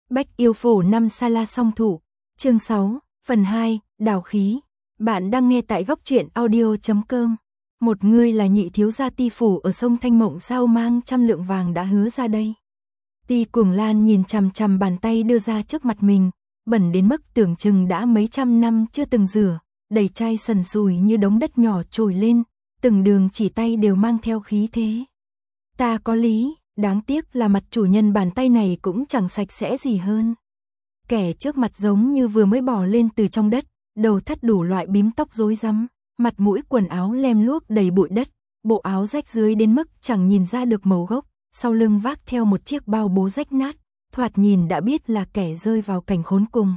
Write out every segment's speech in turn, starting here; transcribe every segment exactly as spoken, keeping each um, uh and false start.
Bách yêu phổ năm sa la song thủ, chương sáu, phần hai, đào khí. Bạn đang nghe tại góc truyện audio chấm com. Một người là nhị thiếu gia Ti phủ ở sông Thanh Mộng sao mang trăm lượng vàng đã hứa ra đây. Ti Cuồng Lan nhìn chằm chằm bàn tay đưa ra trước mặt mình, bẩn đến mức tưởng chừng đã mấy trăm năm chưa từng rửa, đầy chai sần sùi như đống đất nhỏ trồi lên, từng đường chỉ tay đều mang theo khí thế. Ta có lý, đáng tiếc là mặt chủ nhân bàn tay này cũng chẳng sạch sẽ gì hơn. Kẻ trước mặt giống như vừa mới bò lên từ trong đất, đầu thắt đủ loại bím tóc rối rắm, mặt mũi quần áo lem luốc đầy bụi đất, bộ áo rách dưới đến mức chẳng nhìn ra được màu gốc, sau lưng vác theo một chiếc bao bố rách nát, thoạt nhìn đã biết là kẻ rơi vào cảnh khốn cùng.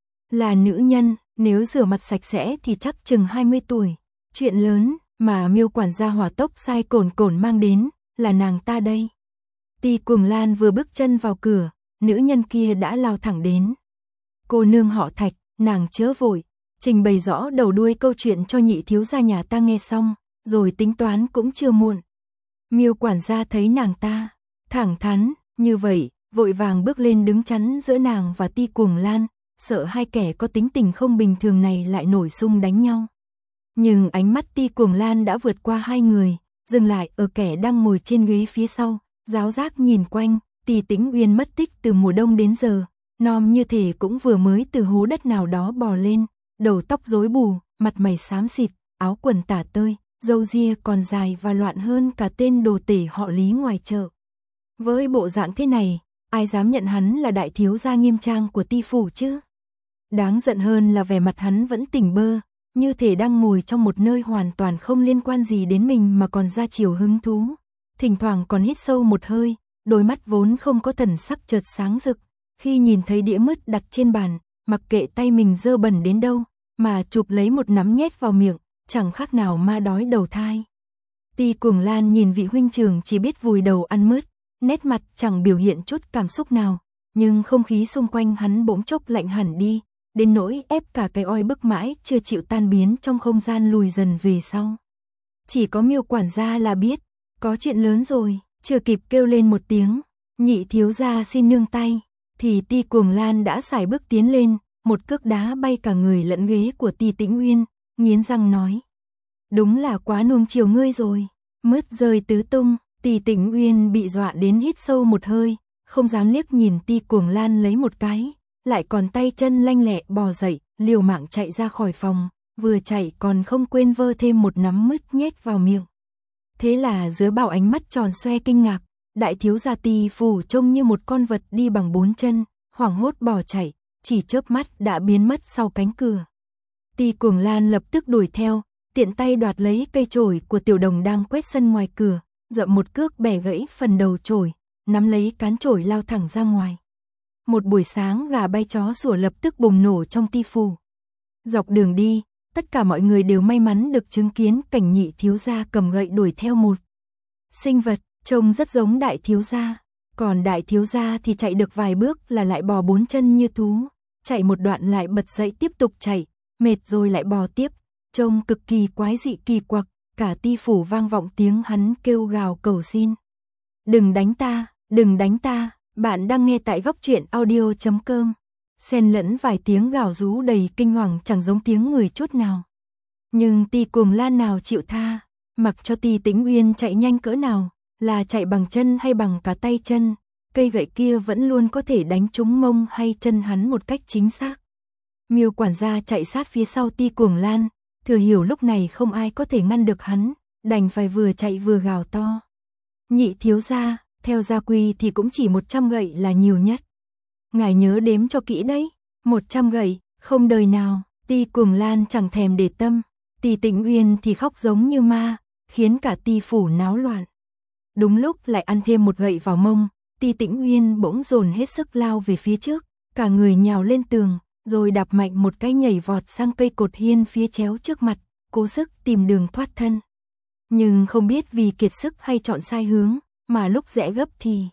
Là nữ nhân, nếu rửa mặt sạch sẽ thì chắc chừng hai mươi tuổi. Chuyện lớn mà Miêu quản gia hỏa tốc sai cồn cồn mang đến, là nàng ta đây. Ti Cuồng Lan vừa bước chân vào cửa, nữ nhân kia đã lao thẳng đến. Cô nương họ Thạch, nàng chớ vội, trình bày rõ đầu đuôi câu chuyện cho nhị thiếu gia nhà ta nghe xong, rồi tính toán cũng chưa muộn. Miêu quản gia thấy nàng ta thẳng thắn như vậy, vội vàng bước lên đứng chắn giữa nàng và Ti Cuồng Lan, sợ hai kẻ có tính tình không bình thường này lại nổi xung đánh nhau. Nhưng ánh mắt Ti Cuồng Lan đã vượt qua hai người, dừng lại ở kẻ đang ngồi trên ghế phía sau, giáo giác nhìn quanh. Ti Tĩnh Uyên mất tích từ mùa đông đến giờ, nom như thể cũng vừa mới từ hố đất nào đó bò lên, đầu tóc rối bù, mặt mày xám xịt, áo quần tả tơi, râu ria còn dài và loạn hơn cả tên đồ tể họ Lý ngoài chợ. Với bộ dạng thế này, ai dám nhận hắn là đại thiếu gia nghiêm trang của Ti phủ chứ? Đáng giận hơn là vẻ mặt hắn vẫn tỉnh bơ, như thể đang ngồi trong một nơi hoàn toàn không liên quan gì đến mình mà còn ra chiều hứng thú. Thỉnh thoảng còn hít sâu một hơi, đôi mắt vốn không có thần sắc chợt sáng rực, khi nhìn thấy đĩa mứt đặt trên bàn, mặc kệ tay mình dơ bẩn đến đâu, mà chụp lấy một nắm nhét vào miệng, chẳng khác nào ma đói đầu thai. Ti Cuồng Lan nhìn vị huynh trưởng chỉ biết vùi đầu ăn mứt, nét mặt chẳng biểu hiện chút cảm xúc nào, nhưng không khí xung quanh hắn bỗng chốc lạnh hẳn đi, đến nỗi ép cả cái oi bức mãi chưa chịu tan biến trong không gian lùi dần về sau. Chỉ có Miêu quản gia là biết, có chuyện lớn rồi, chưa kịp kêu lên một tiếng, nhị thiếu gia xin nương tay, thì Ti Cuồng Lan đã sải bước tiến lên, một cước đá bay cả người lẫn ghế của Ti Tĩnh Uyên, nghiến răng nói: đúng là quá nuông chiều ngươi rồi. Mứt rơi tứ tung, Ti Tĩnh Uyên bị dọa đến hít sâu một hơi, không dám liếc nhìn Ti Cuồng Lan lấy một cái, lại còn tay chân lanh lẹ bò dậy, liều mạng chạy ra khỏi phòng, vừa chạy còn không quên vơ thêm một nắm mứt nhét vào miệng. Thế là dưới bao ánh mắt tròn xoe kinh ngạc, đại thiếu gia Ti phủ trông như một con vật đi bằng bốn chân, hoảng hốt bỏ chạy, chỉ chớp mắt đã biến mất sau cánh cửa. Ti Cuồng Lan lập tức đuổi theo, tiện tay đoạt lấy cây chổi của tiểu đồng đang quét sân ngoài cửa, dậm một cước bẻ gãy phần đầu chổi, nắm lấy cán chổi lao thẳng ra ngoài. Một buổi sáng gà bay chó sủa lập tức bùng nổ trong Ti phủ. Dọc đường đi, tất cả mọi người đều may mắn được chứng kiến cảnh nhị thiếu gia cầm gậy đuổi theo một sinh vật trông rất giống đại thiếu gia, còn đại thiếu gia thì chạy được vài bước là lại bò bốn chân như thú, chạy một đoạn lại bật dậy tiếp tục chạy, mệt rồi lại bò tiếp, trông cực kỳ quái dị kỳ quặc, cả Ti phủ vang vọng tiếng hắn kêu gào cầu xin. Đừng đánh ta, đừng đánh ta, bạn đang nghe tại góc truyện audio chấm com. Xen lẫn vài tiếng gào rú đầy kinh hoàng chẳng giống tiếng người chút nào. Nhưng Ti Cuồng Lan nào chịu tha, mặc cho Ti Tĩnh Uyên chạy nhanh cỡ nào, là chạy bằng chân hay bằng cả tay chân, cây gậy kia vẫn luôn có thể đánh trúng mông hay chân hắn một cách chính xác. Miêu quản gia chạy sát phía sau Ti Cuồng Lan, thừa hiểu lúc này không ai có thể ngăn được hắn, đành phải vừa chạy vừa gào to: nhị thiếu gia, theo gia quy thì cũng chỉ một trăm gậy là nhiều nhất. Ngài nhớ đếm cho kỹ đấy, một trăm gậy, không đời nào. Ti Cuồng Lan chẳng thèm để tâm, Ti Tĩnh Uyên thì khóc giống như ma, khiến cả Ti phủ náo loạn. Đúng lúc lại ăn thêm một gậy vào mông, Ti Tĩnh Uyên bỗng dồn hết sức lao về phía trước, cả người nhào lên tường, rồi đạp mạnh một cái nhảy vọt sang cây cột hiên phía chéo trước mặt, cố sức tìm đường thoát thân. Nhưng không biết vì kiệt sức hay chọn sai hướng, mà lúc rẽ gấp thì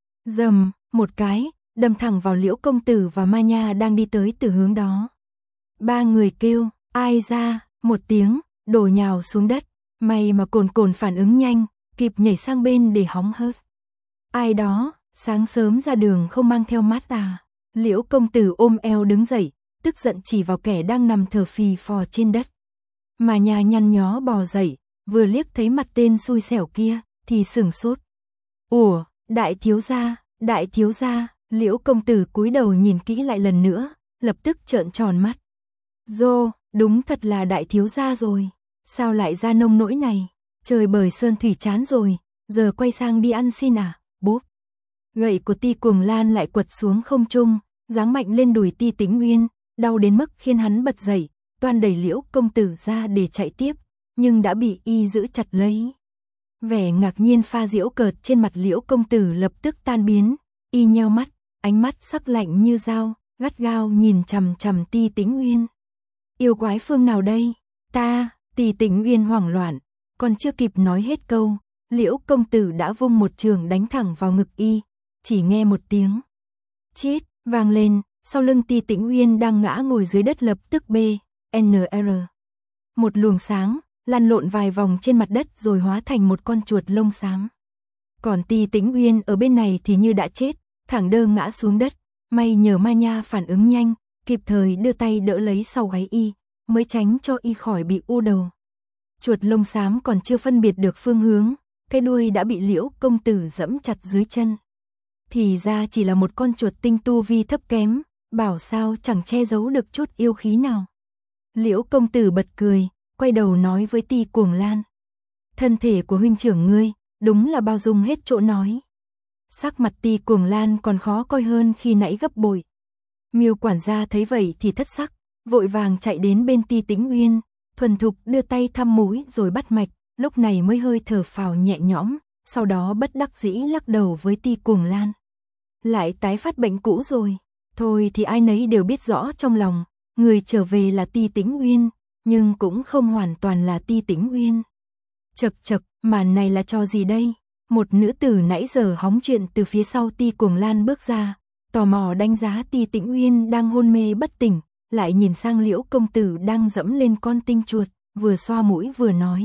rầm một cái, đâm thẳng vào Liễu công tử và Ma Nha đang đi tới từ hướng đó. Ba người kêu ai ra một tiếng, đổ nhào xuống đất, may mà cồn cồn phản ứng nhanh, kịp nhảy sang bên để hóng hớt. Ai đó, sáng sớm ra đường không mang theo mát à? Liễu công tử ôm eo đứng dậy, tức giận chỉ vào kẻ đang nằm thở phì phò trên đất. Mà nhà nhăn nhó bò dậy, vừa liếc thấy mặt tên xui xẻo kia, thì sửng sốt. Ủa, đại thiếu gia, đại thiếu gia, Liễu công tử cúi đầu nhìn kỹ lại lần nữa, lập tức trợn tròn mắt. Dô, đúng thật là đại thiếu gia rồi, sao lại ra nông nỗi này, trời bời sơn thủy chán rồi, giờ quay sang đi ăn xin à, bốp. Gậy của Ti Cuồng Lan lại quật xuống không trung, giáng mạnh lên đùi Ti Tĩnh Uyên, đau đến mức khiến hắn bật dậy, toan đẩy Liễu công tử ra để chạy tiếp, nhưng đã bị y giữ chặt lấy. Vẻ ngạc nhiên pha giễu cợt trên mặt Liễu công tử lập tức tan biến, y nheo mắt, ánh mắt sắc lạnh như dao, gắt gao nhìn chằm chằm Ti Tĩnh Uyên. Yêu quái phương nào đây? Ta, Ti Tĩnh Uyên hoảng loạn, còn chưa kịp nói hết câu, Liễu công tử đã vung một trường đánh thẳng vào ngực y, chỉ nghe một tiếng chít vang lên, sau lưng Ti Tĩnh Uyên đang ngã ngồi dưới đất lập tức B, N R. Một luồng sáng, lăn lộn vài vòng trên mặt đất rồi hóa thành một con chuột lông xám. Còn Ti Tĩnh Uyên ở bên này thì như đã chết, thẳng đơ ngã xuống đất, may nhờ Ma Nha phản ứng nhanh, kịp thời đưa tay đỡ lấy sau gáy y, mới tránh cho y khỏi bị u đầu. Chuột lông xám còn chưa phân biệt được phương hướng, cái đuôi đã bị Liễu công tử giẫm chặt dưới chân. Thì ra chỉ là một con chuột tinh tu vi thấp kém, bảo sao chẳng che giấu được chút yêu khí nào. Liễu công tử bật cười, quay đầu nói với Ti Cuồng Lan. Thân thể của huynh trưởng ngươi, đúng là bao dung hết chỗ nói. Sắc mặt Ti Cuồng Lan còn khó coi hơn khi nãy gấp bội. Miêu quản gia thấy vậy thì thất sắc, vội vàng chạy đến bên Ti Tĩnh Uyên, thuần thục đưa tay thăm mũi rồi bắt mạch, lúc này mới hơi thở phào nhẹ nhõm, sau đó bất đắc dĩ lắc đầu với Ti Cuồng Lan. Lại tái phát bệnh cũ rồi, thôi thì ai nấy đều biết rõ trong lòng, người trở về là Ti Tĩnh Uyên, nhưng cũng không hoàn toàn là Ti Tĩnh Uyên. Chậc chậc, màn này là trò gì đây? Một nữ tử nãy giờ hóng chuyện từ phía sau Ti Cuồng Lan bước ra, tò mò đánh giá Ti Tĩnh Uyên đang hôn mê bất tỉnh, lại nhìn sang Liễu công tử đang dẫm lên con tinh chuột, vừa xoa mũi vừa nói.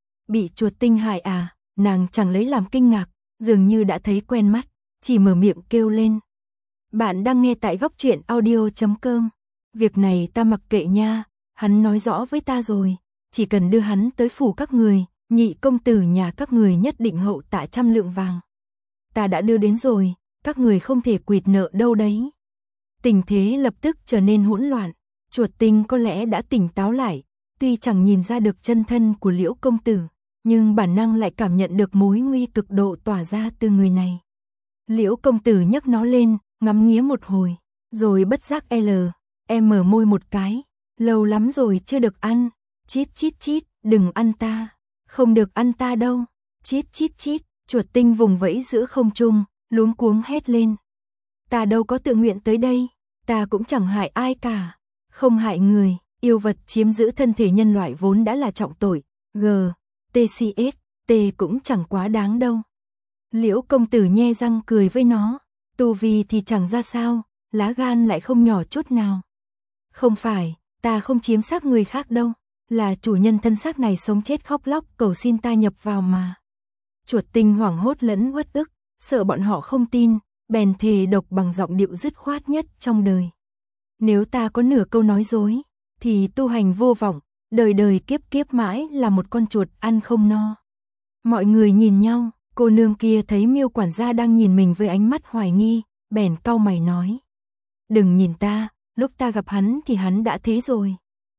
Bị chuột tinh hại à? Nàng chẳng lấy làm kinh ngạc, dường như đã thấy quen mắt, chỉ mở miệng kêu lên. Bạn đang nghe tại góc truyện audio chấm com. Việc này ta mặc kệ nha, hắn nói rõ với ta rồi, chỉ cần đưa hắn tới phủ các người, nhị công tử nhà các người nhất định hậu tạ trăm lượng vàng. Ta đã đưa đến rồi, các người không thể quỵt nợ đâu đấy. Tình thế lập tức trở nên hỗn loạn, chuột tinh có lẽ đã tỉnh táo lại, tuy chẳng nhìn ra được chân thân của Liễu công tử, nhưng bản năng lại cảm nhận được mối nguy cực độ tỏa ra từ người này. Liễu công tử nhấc nó lên, ngắm nghía một hồi, rồi bất giác L, em mở môi một cái, lâu lắm rồi chưa được ăn, chít chít chít, đừng ăn ta, không được ăn ta đâu, chít chít chít, chuột tinh vùng vẫy giữa không trung, luống cuống hét lên. Ta đâu có tự nguyện tới đây, ta cũng chẳng hại ai cả, không hại người, yêu vật chiếm giữ thân thể nhân loại vốn đã là trọng tội, G, T C S, T cũng chẳng quá đáng đâu. Liễu công tử nhe răng cười với nó, tu vi thì chẳng ra sao, lá gan lại không nhỏ chút nào. Không phải, ta không chiếm xác người khác đâu, là chủ nhân thân xác này sống chết khóc lóc cầu xin ta nhập vào mà. Chuột tinh hoảng hốt lẫn uất ức, sợ bọn họ không tin, bèn thề độc bằng giọng điệu dứt khoát nhất trong đời. Nếu ta có nửa câu nói dối, thì tu hành vô vọng, đời đời kiếp kiếp mãi là một con chuột ăn không no. Mọi người nhìn nhau, cô nương kia thấy Miêu quản gia đang nhìn mình với ánh mắt hoài nghi, bèn cau mày nói. Đừng nhìn ta, lúc ta gặp hắn thì hắn đã thế rồi.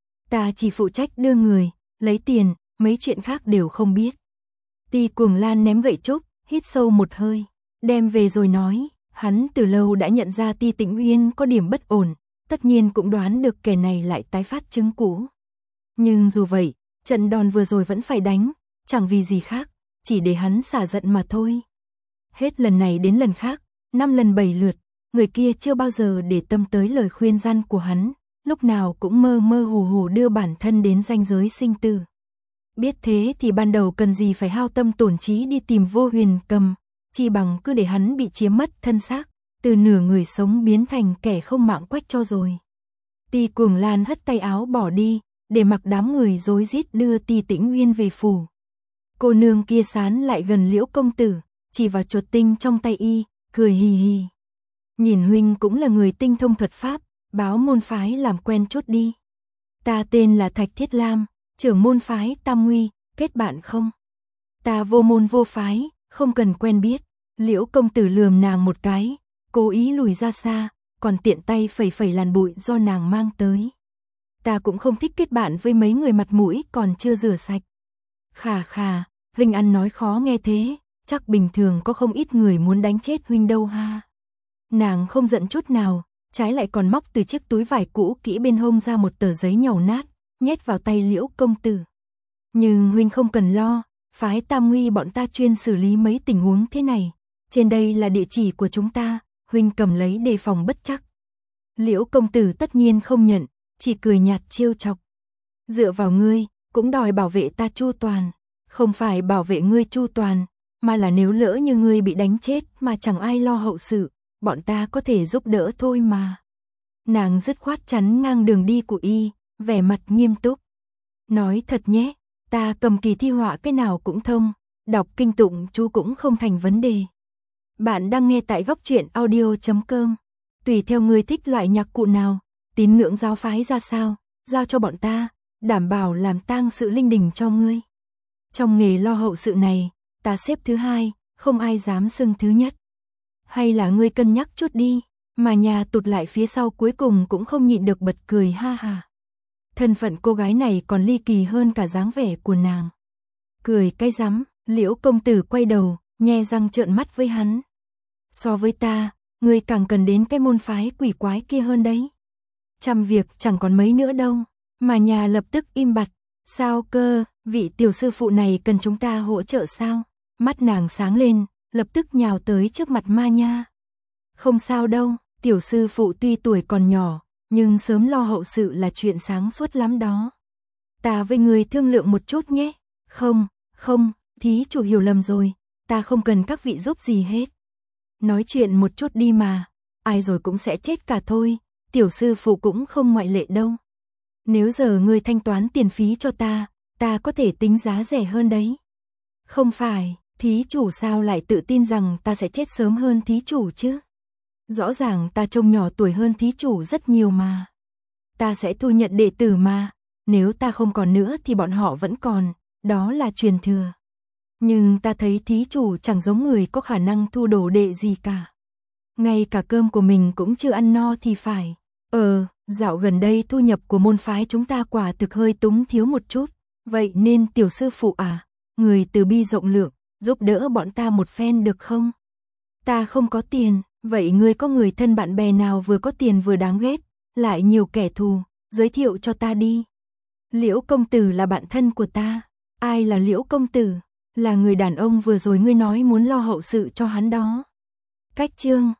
Ta chỉ phụ trách đưa người, lấy tiền, mấy chuyện khác đều không biết. Ti Cuồng Lan ném gậy trúc, hít sâu một hơi, đem về rồi nói, hắn từ lâu đã nhận ra Ti Tĩnh Uyên có điểm bất ổn, tất nhiên cũng đoán được kẻ này lại tái phát chứng cũ. Nhưng dù vậy, trận đòn vừa rồi vẫn phải đánh, chẳng vì gì khác, chỉ để hắn xả giận mà thôi. Hết lần này đến lần khác, năm lần bảy lượt, người kia chưa bao giờ để tâm tới lời khuyên răn của hắn, lúc nào cũng mơ mơ hồ hồ đưa bản thân đến ranh giới sinh tử. Biết thế thì ban đầu cần gì phải hao tâm tổn trí đi tìm Vô Huyền Cầm, chi bằng cứ để hắn bị chiếm mất thân xác, từ nửa người sống biến thành kẻ không mạng quách cho rồi. Ti Cuồng Lan hất tay áo bỏ đi, để mặc đám người rối rít đưa Ti Tĩnh Uyên về phủ. Cô nương kia sán lại gần Liễu công tử, chỉ vào chuột tinh trong tay y, cười hì hì. Nhìn huynh cũng là người tinh thông thuật pháp, báo môn phái làm quen chút đi. Ta tên là Thạch Thiết Lam, trưởng môn phái Tam Nguy, kết bạn không? Ta vô môn vô phái, không cần quen biết. Liễu công tử lườm nàng một cái, cố ý lùi ra xa, còn tiện tay phẩy phẩy làn bụi do nàng mang tới. Ta cũng không thích kết bạn với mấy người mặt mũi còn chưa rửa sạch. Khà khà, Vinh An nói khó nghe thế, chắc bình thường có không ít người muốn đánh chết huynh đâu ha. Nàng không giận chút nào, trái lại còn móc từ chiếc túi vải cũ kỹ bên hông ra một tờ giấy nhàu nát, nhét vào tay Liễu công tử. Nhưng huynh không cần lo, phái Tam Nguy bọn ta chuyên xử lý mấy tình huống thế này. Trên đây là địa chỉ của chúng ta, huynh cầm lấy đề phòng bất chắc. Liễu công tử tất nhiên không nhận, chỉ cười nhạt trêu chọc. Dựa vào ngươi, cũng đòi bảo vệ ta chu toàn. Không phải bảo vệ ngươi chu toàn, mà là nếu lỡ như ngươi bị đánh chết mà chẳng ai lo hậu sự, bọn ta có thể giúp đỡ thôi mà. Nàng dứt khoát chắn ngang đường đi của y, vẻ mặt nghiêm túc. Nói thật nhé, ta cầm kỳ thi họa cái nào cũng thông, đọc kinh tụng chú cũng không thành vấn đề. Bạn đang nghe tại góc truyện audio chấm com. Tùy theo ngươi thích loại nhạc cụ nào, tín ngưỡng giáo phái ra sao, giao cho bọn ta, đảm bảo làm tang sự linh đình cho ngươi. Trong nghề lo hậu sự này, ta xếp thứ hai, không ai dám xưng thứ nhất. Hay là ngươi cân nhắc chút đi, mà nhà tụt lại phía sau cuối cùng cũng không nhịn được bật cười ha ha. Thân phận cô gái này còn ly kỳ hơn cả dáng vẻ của nàng. Cười cái rắm, Liễu công tử quay đầu, nhe răng trợn mắt với hắn. So với ta, ngươi càng cần đến cái môn phái quỷ quái kia hơn đấy. Trăm việc chẳng còn mấy nữa đâu, mà nhà lập tức im bặt. Sao cơ, vị tiểu sư phụ này cần chúng ta hỗ trợ sao? Mắt nàng sáng lên, lập tức nhào tới trước mặt Ma Nha. Không sao đâu, tiểu sư phụ tuy tuổi còn nhỏ, nhưng sớm lo hậu sự là chuyện sáng suốt lắm đó. Ta với người thương lượng một chút nhé. Không, không, thí chủ hiểu lầm rồi, ta không cần các vị giúp gì hết. Nói chuyện một chút đi mà, ai rồi cũng sẽ chết cả thôi, tiểu sư phụ cũng không ngoại lệ đâu. Nếu giờ ngươi thanh toán tiền phí cho ta, ta có thể tính giá rẻ hơn đấy. Không phải, thí chủ sao lại tự tin rằng ta sẽ chết sớm hơn thí chủ chứ? Rõ ràng ta trông nhỏ tuổi hơn thí chủ rất nhiều mà. Ta sẽ thu nhận đệ tử mà, nếu ta không còn nữa thì bọn họ vẫn còn, đó là truyền thừa. Nhưng ta thấy thí chủ chẳng giống người có khả năng thu đồ đệ gì cả. Ngay cả cơm của mình cũng chưa ăn no thì phải. Ờ, dạo gần đây thu nhập của môn phái chúng ta quả thực hơi túng thiếu một chút. Vậy nên tiểu sư phụ à, người từ bi rộng lượng, giúp đỡ bọn ta một phen được không? Ta không có tiền, vậy ngươi có người thân bạn bè nào vừa có tiền vừa đáng ghét, lại nhiều kẻ thù, giới thiệu cho ta đi. Liễu công tử là bạn thân của ta. Ai là Liễu công tử? Là người đàn ông vừa rồi ngươi nói muốn lo hậu sự cho hắn đó. Cách chương